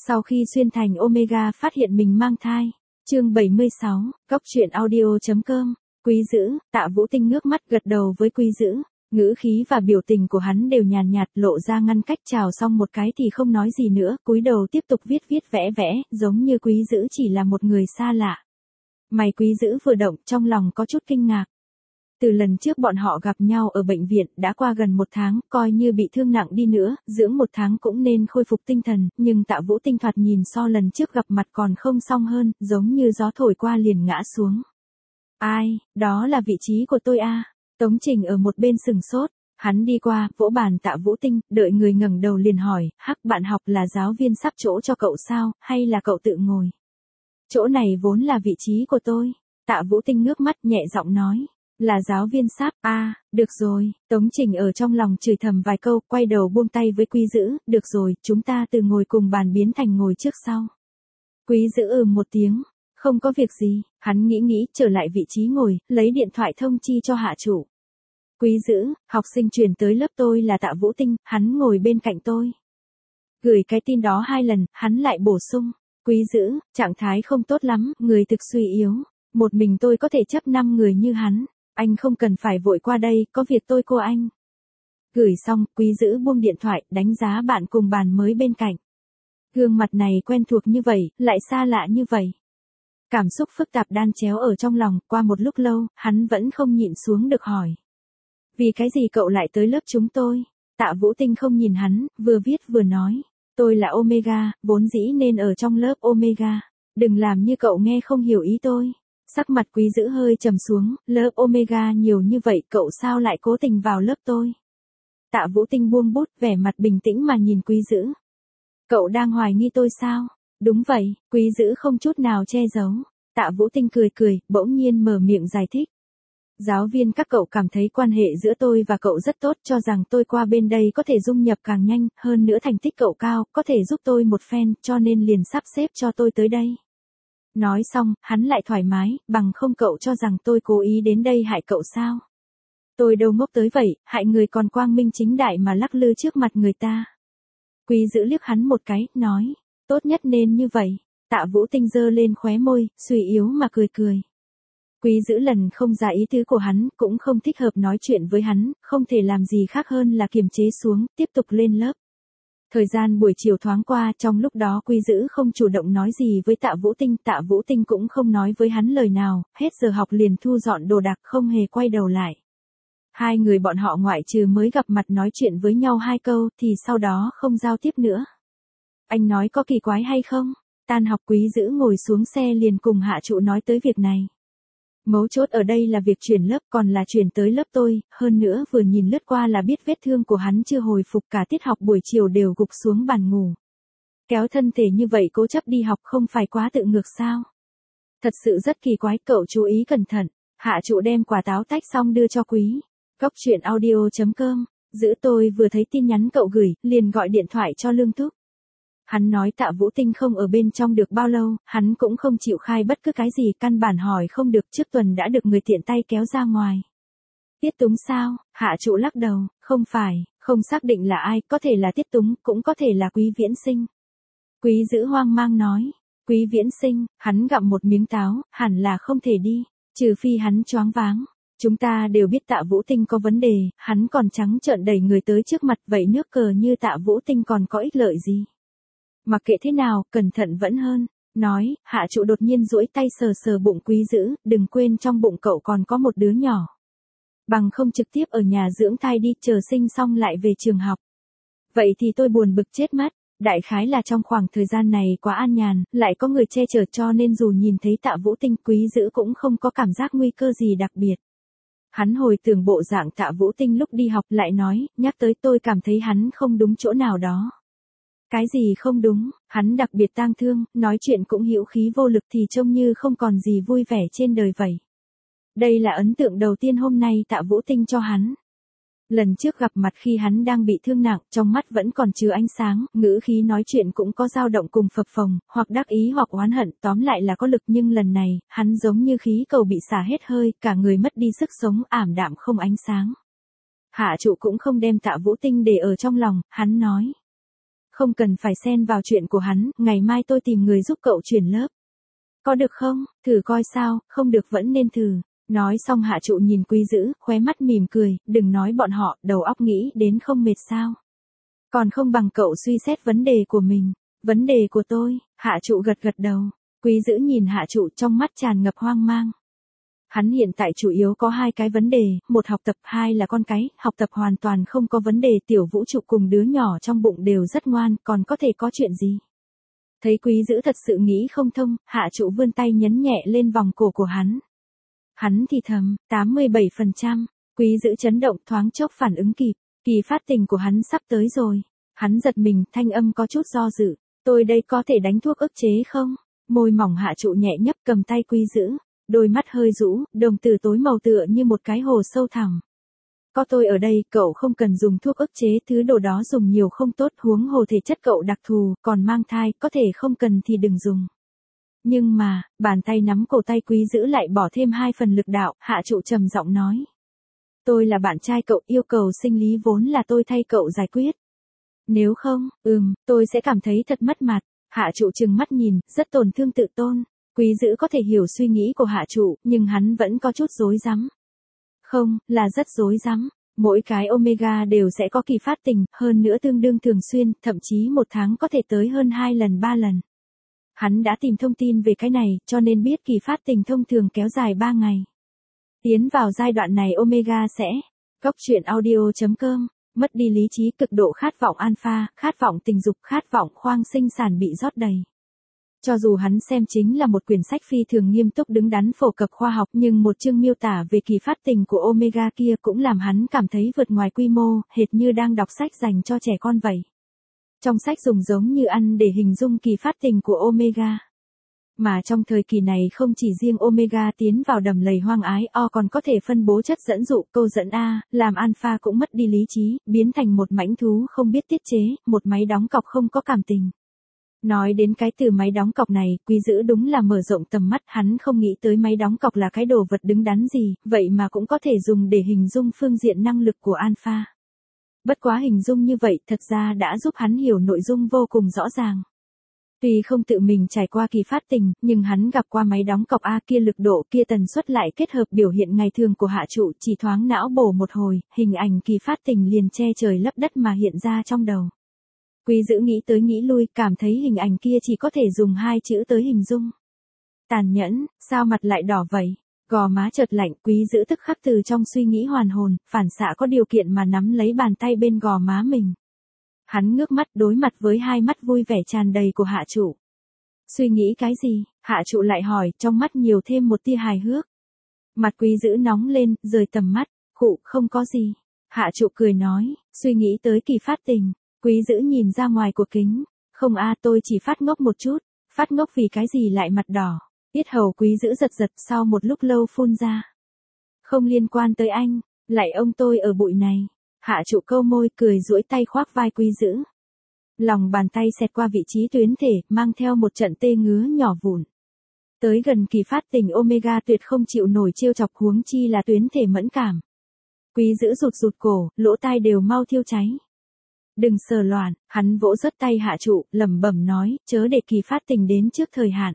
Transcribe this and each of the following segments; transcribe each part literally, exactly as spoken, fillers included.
Sau khi xuyên thành Omega phát hiện mình mang thai. Chương bảy mươi sáu, Cóc truyện audio chấm com. Quý Dữ, Tạ Vũ Tinh ngước mắt gật đầu với Quý Dữ, ngữ khí và biểu tình của hắn đều nhàn nhạt, lộ ra ngăn cách, chào xong một cái thì không nói gì nữa, cúi đầu tiếp tục viết viết vẽ vẽ, giống như Quý Dữ chỉ là một người xa lạ. Mày Quý Dữ vừa động, trong lòng có chút kinh ngạc. Từ lần trước bọn họ gặp nhau ở bệnh viện, đã qua gần một tháng, coi như bị thương nặng đi nữa, dưỡng một tháng cũng nên khôi phục tinh thần, nhưng Tạ Vũ Tinh thoạt nhìn so lần trước gặp mặt còn không xong hơn, giống như gió thổi qua liền ngã xuống. Ai, đó là vị trí của tôi à? Tống Trình ở một bên sừng sốt, hắn đi qua, vỗ bàn Tạ Vũ Tinh, đợi người ngẩng đầu liền hỏi, hắc bạn học là giáo viên sắp chỗ cho cậu sao, hay là cậu tự ngồi? Chỗ này vốn là vị trí của tôi. Tạ Vũ Tinh ngước mắt nhẹ giọng nói. Là giáo viên sắp, a à, được rồi, Tống Trình ở trong lòng chửi thầm vài câu, quay đầu buông tay với Quý Dữ, được rồi, chúng ta từ ngồi cùng bàn biến thành ngồi trước sau. Quý Dữ ừ một tiếng, không có việc gì, hắn nghĩ nghĩ, trở lại vị trí ngồi, lấy điện thoại thông chi cho hạ chủ. Quý Dữ, học sinh chuyển tới lớp tôi là Tạ Vũ Tinh, hắn ngồi bên cạnh tôi. Gửi cái tin đó hai lần, hắn lại bổ sung, Quý Dữ, trạng thái không tốt lắm, người thực suy yếu, một mình tôi có thể chấp năm người như hắn. Anh không cần phải vội qua đây, có việc tôi cô anh. Gửi xong, Quý Dữ buông điện thoại, đánh giá bạn cùng bàn mới bên cạnh. Gương mặt này quen thuộc như vậy, lại xa lạ như vậy. Cảm xúc phức tạp đan chéo ở trong lòng, qua một lúc lâu, hắn vẫn không nhịn xuống được hỏi. Vì cái gì cậu lại tới lớp chúng tôi? Tạ Vũ Tinh không nhìn hắn, vừa viết vừa nói. Tôi là Omega, vốn dĩ nên ở trong lớp Omega. Đừng làm như cậu nghe không hiểu ý tôi. Sắc mặt Quý Dữ hơi trầm xuống, lớp Omega nhiều như vậy, cậu sao lại cố tình vào lớp tôi? Tạ Vũ Tinh buông bút, vẻ mặt bình tĩnh mà nhìn Quý Dữ. Cậu đang hoài nghi tôi sao? Đúng vậy, Quý Dữ không chút nào che giấu. Tạ Vũ Tinh cười cười, bỗng nhiên mở miệng giải thích. Giáo viên các cậu cảm thấy quan hệ giữa tôi và cậu rất tốt, cho rằng tôi qua bên đây có thể dung nhập càng nhanh, hơn nữa thành tích cậu cao, có thể giúp tôi một phen, cho nên liền sắp xếp cho tôi tới đây. Nói xong, hắn lại thoải mái, bằng không cậu cho rằng tôi cố ý đến đây hại cậu sao? Tôi đâu ngốc tới vậy, hại người còn quang minh chính đại mà lắc lư trước mặt người ta. Quý Dữ liếc hắn một cái, nói, tốt nhất nên như vậy. Tạ Vũ Tinh giơ lên khóe môi, suy yếu mà cười cười. Quý Dữ lần không ra ý tứ của hắn, cũng không thích hợp nói chuyện với hắn, không thể làm gì khác hơn là kiềm chế xuống, tiếp tục lên lớp. Thời gian buổi chiều thoáng qua, trong lúc đó Quý Dữ không chủ động nói gì với Tạ Vũ Tinh, Tạ Vũ Tinh cũng không nói với hắn lời nào, hết giờ học liền thu dọn đồ đạc không hề quay đầu lại. Hai người bọn họ ngoại trừ mới gặp mặt nói chuyện với nhau hai câu thì sau đó không giao tiếp nữa. Anh nói có kỳ quái hay không? Tan học Quý Dữ ngồi xuống xe liền cùng hạ trụ nói tới việc này. Mấu chốt ở đây là việc chuyển lớp, còn là chuyển tới lớp tôi, hơn nữa vừa nhìn lướt qua là biết vết thương của hắn chưa hồi phục, cả tiết học buổi chiều đều gục xuống bàn ngủ. Kéo thân thể như vậy cố chấp đi học không phải quá tự ngược sao? Thật sự rất kỳ quái, cậu chú ý cẩn thận. Hạ trụ đem quả táo tách xong đưa cho Quý. Cóc truyện audio chấm com. Giữ tôi vừa thấy tin nhắn cậu gửi, liền gọi điện thoại cho Lương Thúc. Hắn nói Tạ Vũ Tinh không ở bên trong được bao lâu, hắn cũng không chịu khai bất cứ cái gì, căn bản hỏi không được, trước tuần đã được người tiện tay kéo ra ngoài. Tiết Túng sao? Hạ trụ lắc đầu, không phải, không xác định là ai, có thể là Tiết Túng, cũng có thể là Quý Viễn Sinh. Quý Dữ hoang mang nói, Quý Viễn Sinh, hắn gặm một miếng táo, hẳn là không thể đi, trừ phi hắn choáng váng. Chúng ta đều biết Tạ Vũ Tinh có vấn đề, hắn còn trắng trợn đẩy người tới trước mặt, vậy nước cờ như Tạ Vũ Tinh còn có ích lợi gì? Mặc kệ thế nào, cẩn thận vẫn hơn. Nói, hạ trụ đột nhiên duỗi tay sờ sờ bụng Quý Dữ, đừng quên trong bụng cậu còn có một đứa nhỏ. Bằng không trực tiếp ở nhà dưỡng thai đi, chờ sinh xong lại về trường học. Vậy thì tôi buồn bực chết mất, đại khái là trong khoảng thời gian này quá an nhàn, lại có người che chở cho nên dù nhìn thấy Tạ Vũ Tinh, Quý Dữ cũng không có cảm giác nguy cơ gì đặc biệt. Hắn hồi tưởng bộ dạng Tạ Vũ Tinh lúc đi học lại nói, nhắc tới tôi cảm thấy hắn không đúng chỗ nào đó. Cái gì không đúng, hắn đặc biệt tang thương, nói chuyện cũng hữu khí vô lực thì trông như không còn gì vui vẻ trên đời vậy. Đây là ấn tượng đầu tiên hôm nay Tạ Vũ Tinh cho hắn. Lần trước gặp mặt khi hắn đang bị thương nặng, trong mắt vẫn còn chứa ánh sáng, ngữ khí nói chuyện cũng có dao động cùng phập phồng, hoặc đắc ý hoặc oán hận, tóm lại là có lực, nhưng lần này, hắn giống như khí cầu bị xả hết hơi, cả người mất đi sức sống, ảm đạm không ánh sáng. Hạ trụ cũng không đem Tạ Vũ Tinh để ở trong lòng, hắn nói. Không cần phải xen vào chuyện của hắn, ngày mai tôi tìm người giúp cậu chuyển lớp. Có được không? Thử coi sao, không được vẫn nên thử. Nói xong Hạ Trụ nhìn Quý Dữ, khóe mắt mỉm cười, đừng nói bọn họ, đầu óc nghĩ đến không mệt sao. Còn không bằng cậu suy xét vấn đề của mình. Vấn đề của tôi, Hạ Trụ gật gật đầu. Quý Dữ nhìn Hạ Trụ trong mắt tràn ngập hoang mang. Hắn hiện tại chủ yếu có hai cái vấn đề, một học tập, hai là con cái, học tập hoàn toàn không có vấn đề, tiểu Vũ Trụ cùng đứa nhỏ trong bụng đều rất ngoan, còn có thể có chuyện gì. Thấy Quý Dữ thật sự nghĩ không thông, Hạ Trụ vươn tay nhấn nhẹ lên vòng cổ của hắn. Hắn thì thầm, tám mươi bảy phần trăm, Quý Dữ chấn động thoáng chốc phản ứng kịp, kỳ phát tình của hắn sắp tới rồi. Hắn giật mình, thanh âm có chút do dự, tôi đây có thể đánh thuốc ức chế không? Môi mỏng Hạ Trụ nhẹ nhấp cầm tay Quý Dữ, đôi mắt hơi rũ, đồng tử tối màu tựa như một cái hồ sâu thẳm. Có tôi ở đây, cậu không cần dùng thuốc ức chế, thứ đồ đó dùng nhiều không tốt, huống hồ thể chất cậu đặc thù, còn mang thai, có thể không cần thì đừng dùng. Nhưng mà, bàn tay nắm cổ tay Quý Dữ lại bỏ thêm hai phần lực đạo, Hạ Trụ trầm giọng nói. Tôi là bạn trai cậu, yêu cầu sinh lý vốn là tôi thay cậu giải quyết. Nếu không, ừm, tôi sẽ cảm thấy thật mất mặt. Hạ Trụ trừng mắt nhìn, rất tổn thương tự tôn. Quý Dữ có thể hiểu suy nghĩ của Hạ Trụ, nhưng hắn vẫn có chút rối rắm. Không, là rất rối rắm. Mỗi cái Omega đều sẽ có kỳ phát tình, hơn nữa tương đương thường xuyên, thậm chí một tháng có thể tới hơn hai lần ba lần. Hắn đã tìm thông tin về cái này, cho nên biết kỳ phát tình thông thường kéo dài ba ngày. Tiến vào giai đoạn này Omega sẽ, Góc truyện audio chấm com, mất đi lý trí, cực độ khát vọng alpha, khát vọng tình dục, khát vọng khoang sinh sản bị rót đầy. Cho dù hắn xem chính là một quyển sách phi thường nghiêm túc đứng đắn phổ cập khoa học, nhưng một chương miêu tả về kỳ phát tình của Omega kia cũng làm hắn cảm thấy vượt ngoài quy mô, hệt như đang đọc sách dành cho trẻ con vậy. Trong sách dùng giống như ăn để hình dung kỳ phát tình của Omega. Mà trong thời kỳ này không chỉ riêng Omega tiến vào đầm lầy hoang ái, O còn có thể phân bố chất dẫn dụ, câu dẫn A, làm alpha cũng mất đi lý trí, biến thành một mãnh thú không biết tiết chế, một máy đóng cọc không có cảm tình. Nói đến cái từ máy đóng cọc này, Quý Dữ đúng là mở rộng tầm mắt, hắn không nghĩ tới máy đóng cọc là cái đồ vật đứng đắn gì, vậy mà cũng có thể dùng để hình dung phương diện năng lực của alpha. Bất quá hình dung như vậy thật ra đã giúp hắn hiểu nội dung vô cùng rõ ràng. Tuy không tự mình trải qua kỳ phát tình, nhưng hắn gặp qua máy đóng cọc A kia, lực độ kia, tần suất lại kết hợp biểu hiện ngày thường của Hạ Trụ, chỉ thoáng não bổ một hồi, hình ảnh kỳ phát tình liền che trời lấp đất mà hiện ra trong đầu. Quý Dữ nghĩ tới nghĩ lui, cảm thấy hình ảnh kia chỉ có thể dùng hai chữ tới hình dung. Tàn nhẫn, sao mặt lại đỏ vậy? Gò má chợt lạnh, Quý Dữ tức khắc từ trong suy nghĩ hoàn hồn, phản xạ có điều kiện mà nắm lấy bàn tay bên gò má mình. Hắn ngước mắt đối mặt với hai mắt vui vẻ tràn đầy của Hạ Trụ. Suy nghĩ cái gì? Hạ Trụ lại hỏi, trong mắt nhiều thêm một tia hài hước. Mặt Quý Dữ nóng lên, rời tầm mắt, khụ, không có gì. Hạ Trụ cười nói, suy nghĩ tới kỳ phát tình. Quý Dữ nhìn ra ngoài của kính, không a, tôi chỉ phát ngốc một chút. Phát ngốc vì cái gì lại mặt đỏ? Yết hầu Quý Dữ giật giật, sau một lúc lâu phun ra. Không liên quan tới anh, lại ông tôi ở bụi này. Hạ Trụ câu môi cười duỗi tay khoác vai Quý Dữ. Lòng bàn tay xẹt qua vị trí tuyến thể, mang theo một trận tê ngứa nhỏ vụn. Tới gần kỳ phát tình Omega tuyệt không chịu nổi trêu chọc, huống chi là tuyến thể mẫn cảm. Quý Dữ rụt rụt cổ, lỗ tai đều mau thiêu cháy. Đừng sờ loạn, hắn vỗ rớt tay Hạ Trụ, lẩm bẩm nói, chớ để kỳ phát tình đến trước thời hạn.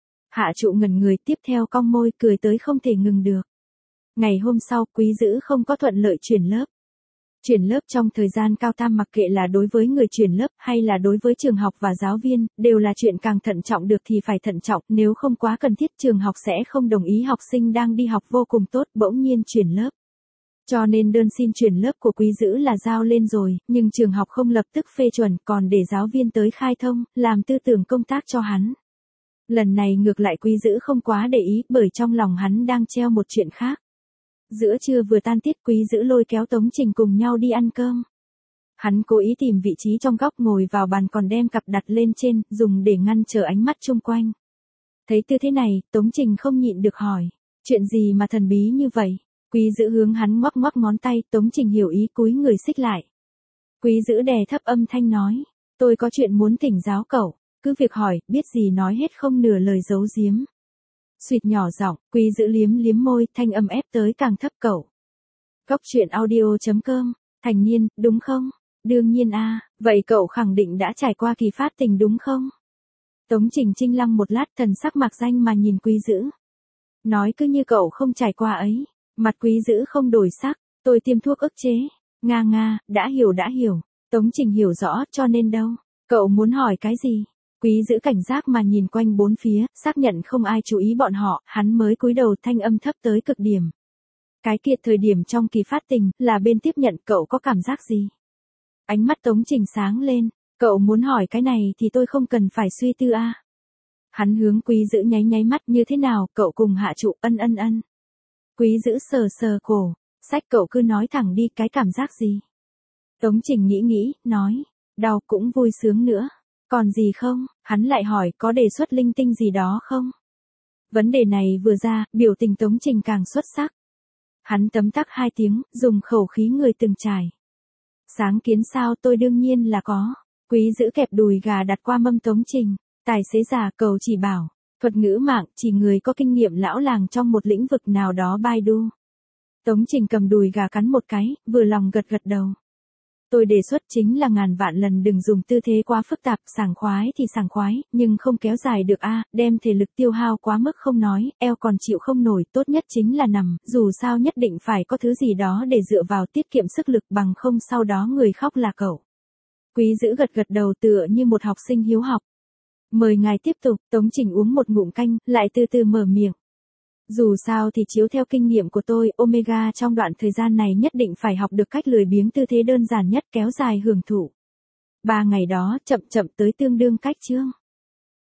Hạ Trụ ngẩn người, tiếp theo cong môi cười tới không thể ngừng được. Ngày hôm sau, Quý Dữ không có thuận lợi chuyển lớp. Chuyển lớp trong thời gian cao tam, mặc kệ là đối với người chuyển lớp hay là đối với trường học và giáo viên, đều là chuyện càng thận trọng được thì phải thận trọng, nếu không quá cần thiết trường học sẽ không đồng ý học sinh đang đi học vô cùng tốt bỗng nhiên chuyển lớp. Cho nên đơn xin chuyển lớp của Quý Dữ là giao lên rồi, nhưng trường học không lập tức phê chuẩn, còn để giáo viên tới khai thông, làm tư tưởng công tác cho hắn. Lần này ngược lại Quý Dữ không quá để ý, bởi trong lòng hắn đang treo một chuyện khác. Giữa trưa vừa tan tiết, Quý Dữ lôi kéo Tống Trình cùng nhau đi ăn cơm. Hắn cố ý tìm vị trí trong góc ngồi vào bàn, còn đem cặp đặt lên trên, dùng để ngăn trở ánh mắt chung quanh. Thấy tư thế này, Tống Trình không nhịn được hỏi, chuyện gì mà thần bí như vậy? Quý Dữ hướng hắn ngoắc ngoắc ngón tay, Tống Trình hiểu ý cúi người xích lại. Quý Dữ đè thấp âm thanh nói, tôi có chuyện muốn thỉnh giáo cậu, cứ việc hỏi, biết gì nói hết, không nửa lời giấu giếm. Suýt nhỏ giọng, Quý Dữ liếm liếm môi, thanh âm ép tới càng thấp cậu. Góc truyện audio chấm com, thành niên, đúng không? Đương nhiên a, Vậy cậu khẳng định đã trải qua kỳ phát tình đúng không? Tống Trình Trinh lăng một lát, thần sắc mạc danh mà nhìn Quý Dữ. Nói cứ như cậu không trải qua ấy. Mặt Quý Dữ không đổi sắc, tôi tiêm thuốc ức chế. Nga nga, đã hiểu đã hiểu. Tống Trình hiểu rõ, cho nên đâu. Cậu muốn hỏi cái gì? Quý Dữ cảnh giác mà nhìn quanh bốn phía, xác nhận không ai chú ý bọn họ, hắn mới cúi đầu, thanh âm thấp tới cực điểm. Cái kia thời điểm trong kỳ phát tình, là bên tiếp nhận, cậu có cảm giác gì? Ánh mắt Tống Trình sáng lên, cậu muốn hỏi cái này thì tôi không cần phải suy tư a. À. Hắn hướng Quý Dữ nháy nháy mắt, như thế nào, cậu cùng hạ trụ, ân ân ân. Quý Dữ sờ sờ cổ, sách cậu cứ nói thẳng đi, cái cảm giác gì? Tống Trình nghĩ nghĩ, nói, đau cũng vui sướng nữa. Còn gì không? Hắn lại hỏi, có đề xuất linh tinh gì đó không? Vấn đề này vừa ra, biểu tình Tống Trình càng xuất sắc. Hắn tấm tắc hai tiếng, dùng khẩu khí người từng trải. Sáng kiến sao, tôi đương nhiên là có. Quý Dữ kẹp đùi gà đặt qua mâm Tống Trình. Tài xế già cầu chỉ bảo. Thuật ngữ mạng, chỉ người có kinh nghiệm lão làng trong một lĩnh vực nào đó Baidu. Tống Trình cầm đùi gà cắn một cái, vừa lòng gật gật đầu. Tôi đề xuất chính là ngàn vạn lần đừng dùng tư thế quá phức tạp, sảng khoái thì sảng khoái, nhưng không kéo dài được a, à, đem thể lực tiêu hao quá mức không nói, eo còn chịu không nổi, tốt nhất chính là nằm, dù sao nhất định phải có thứ gì đó để dựa vào tiết kiệm sức lực, bằng không sau đó người khóc là cậu. Quý Dữ gật gật đầu tựa như một học sinh hiếu học. Mời ngài tiếp tục. Tống Trình uống một ngụm canh, lại từ từ mở miệng. Dù sao thì chiếu theo kinh nghiệm của tôi, Omega trong đoạn thời gian này nhất định phải học được cách lười biếng, tư thế đơn giản nhất, kéo dài hưởng thụ. Ba ngày đó, chậm chậm tới tương đương cách chương.